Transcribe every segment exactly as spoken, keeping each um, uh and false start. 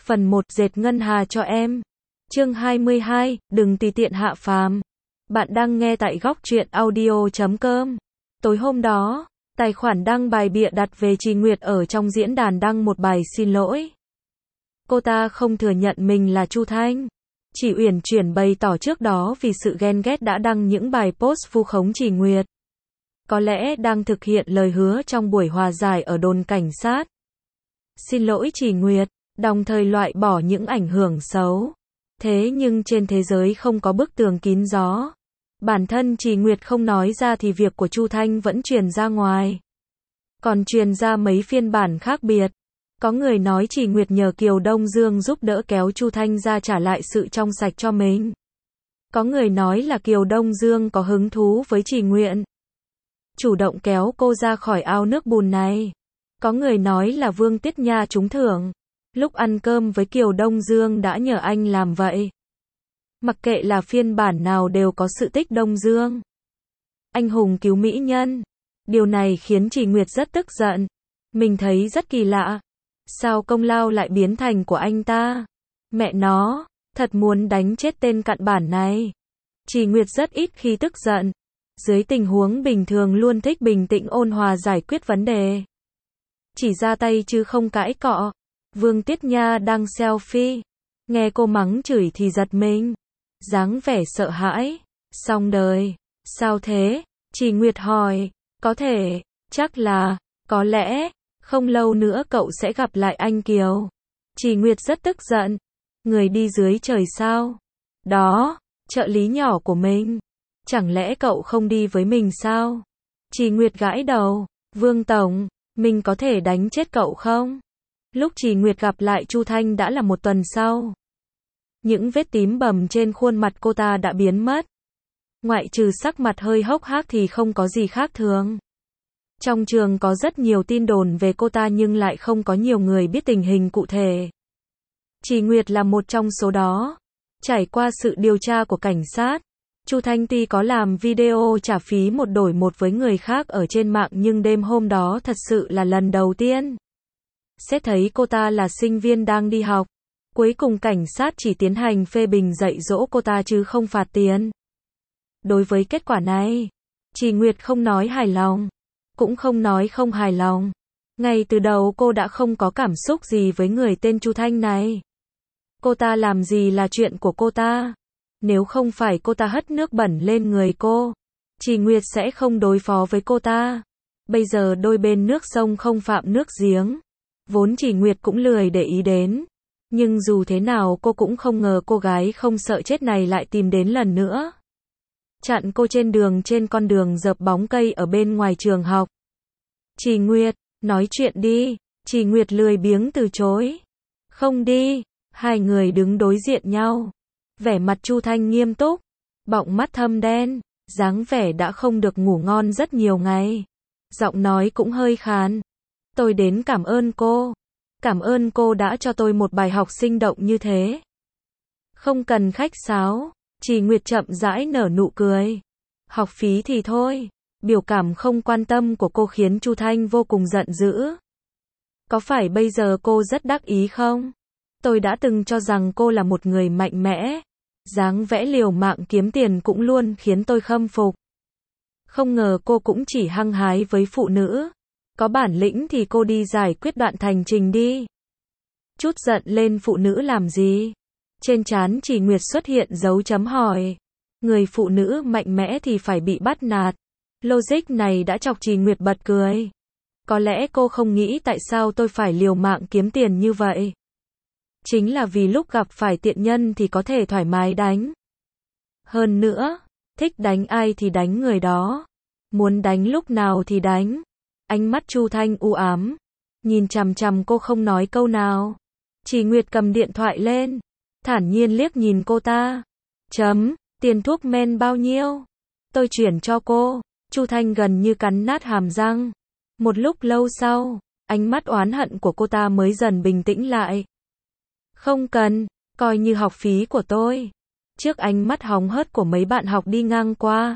Phần một dệt ngân hà cho em. Chương hai mươi hai, đừng tùy tiện hạ phàm. Bạn đang nghe tại góc truyện audio chấm com. Tối hôm đó, tài khoản đăng bài bịa đặt về Trì Nguyệt ở trong diễn đàn đăng một bài xin lỗi. Cô ta không thừa nhận mình là Chu Thanh. Chỉ uyển chuyển bày tỏ trước đó vì sự ghen ghét đã đăng những bài post vu khống Trì Nguyệt. Có lẽ đang thực hiện lời hứa trong buổi hòa giải ở đồn cảnh sát. Xin lỗi Trì Nguyệt, đồng thời loại bỏ những ảnh hưởng xấu. Thế nhưng trên thế giới không có bức tường kín gió. Bản thân Trì Nguyệt không nói ra thì việc của Chu Thanh vẫn truyền ra ngoài. Còn truyền ra mấy phiên bản khác biệt. Có người nói Trì Nguyệt nhờ Kiều Đông Dương giúp đỡ kéo Chu Thanh ra trả lại sự trong sạch cho mình. Có người nói là Kiều Đông Dương có hứng thú với Trì Nguyệt, chủ động kéo cô ra khỏi ao nước bùn này. Có người nói là Vương Tiết Nha trúng thưởng. Lúc ăn cơm với Kiều Đông Dương đã nhờ anh làm vậy. Mặc kệ là phiên bản nào đều có sự tích Đông Dương. Anh hùng cứu mỹ nhân. Điều này khiến Trì Nguyệt rất tức giận. Mình thấy rất kỳ lạ. Sao công lao lại biến thành của anh ta? Mẹ nó, thật muốn đánh chết tên cặn bản này. Trì Nguyệt rất ít khi tức giận. Dưới tình huống bình thường luôn thích bình tĩnh ôn hòa giải quyết vấn đề. Chỉ ra tay chứ không cãi cọ. Vương Tiết Nha đang selfie. Nghe cô mắng chửi thì giật mình. Dáng vẻ sợ hãi. Xong đời. Sao thế? Trì Nguyệt hỏi. Có thể. Chắc là. Có lẽ. Không lâu nữa cậu sẽ gặp lại anh Kiều. Trì Nguyệt rất tức giận. Người đi dưới trời sao? Đó. Trợ lý nhỏ của mình. Chẳng lẽ cậu không đi với mình sao? Trì Nguyệt gãi đầu. Vương Tổng. Mình có thể đánh chết cậu không? Lúc Trì Nguyệt gặp lại Chu Thanh đã là một tuần sau. Những vết tím bầm trên khuôn mặt cô ta đã biến mất. Ngoại trừ sắc mặt hơi hốc hác thì không có gì khác thường. Trong trường có rất nhiều tin đồn về cô ta nhưng lại không có nhiều người biết tình hình cụ thể. Trì Nguyệt là một trong số đó. Trải qua sự điều tra của cảnh sát, Chu Thanh tuy có làm video trả phí một đổi một với người khác ở trên mạng nhưng đêm hôm đó thật sự là lần đầu tiên xét thấy cô ta là sinh viên đang đi học. Cuối cùng cảnh sát chỉ tiến hành phê bình dạy dỗ cô ta chứ không phạt tiền. Đối với kết quả này, Trì Nguyệt không nói hài lòng, cũng không nói không hài lòng. Ngay từ đầu cô đã không có cảm xúc gì với người tên Chu Thanh này. Cô ta làm gì là chuyện của cô ta. Nếu không phải cô ta hất nước bẩn lên người cô, Trì Nguyệt sẽ không đối phó với cô ta. Bây giờ đôi bên nước sông không phạm nước giếng. Vốn Trì Nguyệt cũng lười để ý đến. Nhưng dù thế nào cô cũng không ngờ cô gái không sợ chết này lại tìm đến lần nữa. Chặn cô trên đường trên con đường dợp bóng cây ở bên ngoài trường học. Trì Nguyệt, nói chuyện đi. Trì Nguyệt lười biếng từ chối. Không đi. Hai người đứng đối diện nhau. Vẻ mặt Chu Thanh nghiêm túc. Bọng mắt thâm đen. Dáng vẻ đã không được ngủ ngon rất nhiều ngày. Giọng nói cũng hơi khàn. Tôi đến cảm ơn cô. Cảm ơn cô đã cho tôi một bài học sinh động như thế. Không cần khách sáo. Trì Nguyệt chậm rãi nở nụ cười. Học phí thì thôi. Biểu cảm không quan tâm của cô khiến Chu Thanh vô cùng giận dữ. Có phải bây giờ cô rất đắc ý không? Tôi đã từng cho rằng cô là một người mạnh mẽ. Dáng vẻ liều mạng kiếm tiền cũng luôn khiến tôi khâm phục. Không ngờ cô cũng chỉ hăng hái với phụ nữ. Có bản lĩnh thì cô đi giải quyết đoạn thành trình đi. Chút giận lên phụ nữ làm gì? Trên trán Trì Nguyệt xuất hiện dấu chấm hỏi. Người phụ nữ mạnh mẽ thì phải bị bắt nạt. Logic này đã chọc Trì Nguyệt bật cười. Có lẽ cô không nghĩ tại sao tôi phải liều mạng kiếm tiền như vậy. Chính là vì lúc gặp phải tiện nhân thì có thể thoải mái đánh. Hơn nữa, thích đánh ai thì đánh người đó. Muốn đánh lúc nào thì đánh. Ánh mắt Chu Thanh u ám. Nhìn chằm chằm cô không nói câu nào. Trì Nguyệt cầm điện thoại lên. Thản nhiên liếc nhìn cô ta. Chấm, tiền thuốc men bao nhiêu? Tôi chuyển cho cô. Chu Thanh gần như cắn nát hàm răng. Một lúc lâu sau, ánh mắt oán hận của cô ta mới dần bình tĩnh lại. Không cần, coi như học phí của tôi. Trước ánh mắt hóng hớt của mấy bạn học đi ngang qua,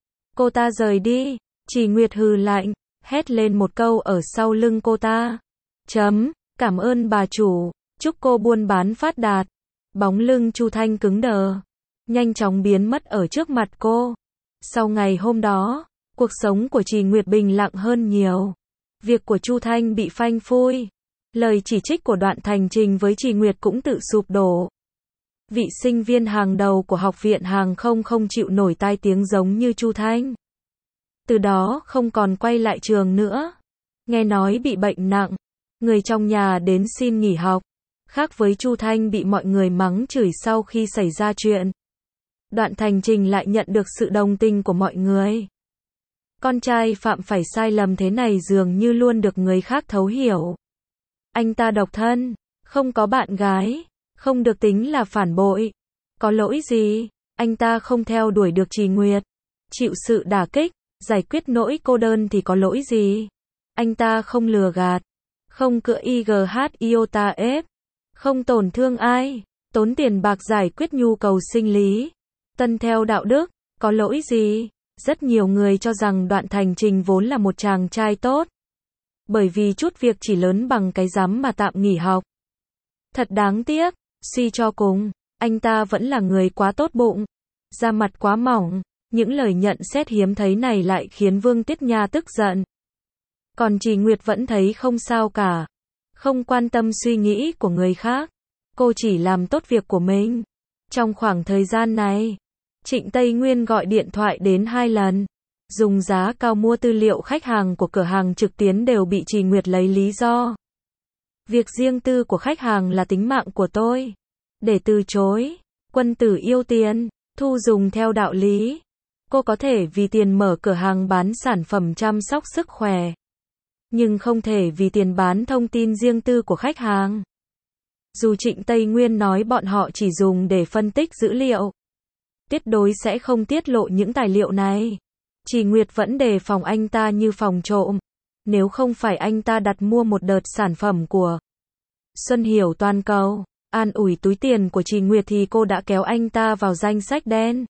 cô ta rời đi. Trì Nguyệt hừ lạnh, hét lên một câu ở sau lưng cô ta. Chấm, cảm ơn bà chủ. Chúc cô buôn bán phát đạt. Bóng lưng Chu Thanh cứng đờ, nhanh chóng biến mất ở trước mặt cô. Sau ngày hôm đó, cuộc sống của Trì Nguyệt bình lặng hơn nhiều. Việc của Chu Thanh bị phanh phui. Lời chỉ trích của Đoạn Thành Trình với Trì Nguyệt cũng tự sụp đổ. Vị sinh viên hàng đầu của học viện hàng không không chịu nổi tai tiếng giống như Chu Thanh. Từ đó không còn quay lại trường nữa. Nghe nói bị bệnh nặng, người trong nhà đến xin nghỉ học. Khác với Chu Thanh bị mọi người mắng chửi sau khi xảy ra chuyện. Đoạn Thành Trình lại nhận được sự đồng tình của mọi người. Con trai phạm phải sai lầm thế này dường như luôn được người khác thấu hiểu. Anh ta độc thân, không có bạn gái, không được tính là phản bội. Có lỗi gì, anh ta không theo đuổi được Trì Nguyệt. Chịu sự đả kích, giải quyết nỗi cô đơn thì có lỗi gì. Anh ta không lừa gạt, không cựa i giê hát iota ép, không tổn thương ai, tốn tiền bạc giải quyết nhu cầu sinh lý. Tuân theo đạo đức, có lỗi gì. Rất nhiều người cho rằng Đoạn Thành Trình vốn là một chàng trai tốt. Bởi vì chút việc chỉ lớn bằng cái rắm mà tạm nghỉ học. Thật đáng tiếc, suy cho cùng, anh ta vẫn là người quá tốt bụng, da mặt quá mỏng. Những lời nhận xét hiếm thấy này lại khiến Vương Tiết Nha tức giận. Còn Trì Nguyệt vẫn thấy không sao cả, không quan tâm suy nghĩ của người khác. Cô chỉ làm tốt việc của mình. Trong khoảng thời gian này, Trịnh Tây Nguyên gọi điện thoại đến hai lần. Dùng giá cao mua tư liệu khách hàng của cửa hàng trực tuyến đều bị Trì Nguyệt lấy lý do. Việc riêng tư của khách hàng là tính mạng của tôi. Để từ chối, quân tử yêu tiền, thu dùng theo đạo lý. Cô có thể vì tiền mở cửa hàng bán sản phẩm chăm sóc sức khỏe. Nhưng không thể vì tiền bán thông tin riêng tư của khách hàng. Dù Trịnh Tây Nguyên nói bọn họ chỉ dùng để phân tích dữ liệu, tuyệt đối sẽ không tiết lộ những tài liệu này. Trì Nguyệt vẫn đề phòng anh ta như phòng trộm. Nếu không phải anh ta đặt mua một đợt sản phẩm của Xuân Hiểu toàn cầu, an ủi túi tiền của Trì Nguyệt thì cô đã kéo anh ta vào danh sách đen.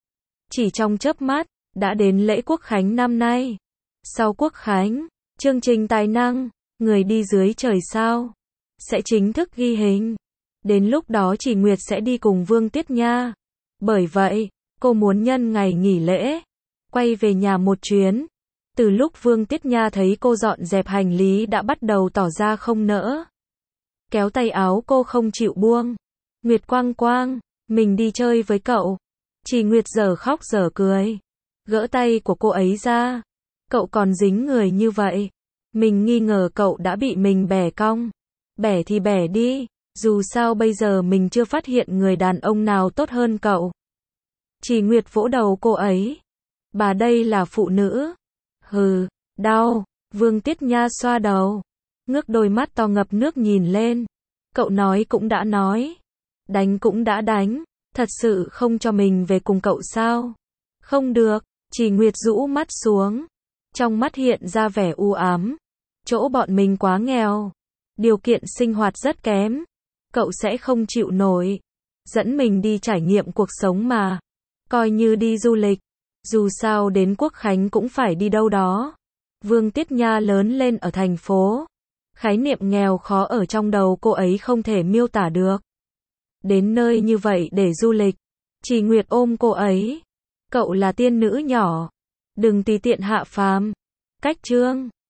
Chỉ trong chớp mắt, đã đến lễ Quốc Khánh năm nay. Sau Quốc Khánh, chương trình tài năng, người đi dưới trời sao, sẽ chính thức ghi hình. Đến lúc đó Trì Nguyệt sẽ đi cùng Vương Tiết Nha. Bởi vậy, cô muốn nhân ngày nghỉ lễ, quay về nhà một chuyến. Từ lúc Vương Tiết Nha thấy cô dọn dẹp hành lý đã bắt đầu tỏ ra không nỡ. Kéo tay áo cô không chịu buông. Nguyệt Quang Quang, mình đi chơi với cậu. Trì Nguyệt giờ khóc giờ cười. Gỡ tay của cô ấy ra. Cậu còn dính người như vậy. Mình nghi ngờ cậu đã bị mình bẻ cong. Bẻ thì bẻ đi. Dù sao bây giờ mình chưa phát hiện người đàn ông nào tốt hơn cậu. Trì Nguyệt vỗ đầu cô ấy. Bà đây là phụ nữ. Hừ, đau. Vương Tiết Nha xoa đầu. Ngước đôi mắt to ngập nước nhìn lên. Cậu nói cũng đã nói. Đánh cũng đã đánh. Thật sự không cho mình về cùng cậu sao? Không được. Trì Nguyệt rũ mắt xuống. Trong mắt hiện ra vẻ u ám. Chỗ bọn mình quá nghèo. Điều kiện sinh hoạt rất kém. Cậu sẽ không chịu nổi. Dẫn mình đi trải nghiệm cuộc sống mà. Coi như đi du lịch. Dù sao đến Quốc Khánh cũng phải đi đâu đó. Vương Tiết Nha lớn lên ở thành phố. Khái niệm nghèo khó ở trong đầu cô ấy không thể miêu tả được. Đến nơi như vậy để du lịch. Trì Nguyệt ôm cô ấy. Cậu là tiên nữ nhỏ. Đừng tùy tiện hạ phàm. Cách chương.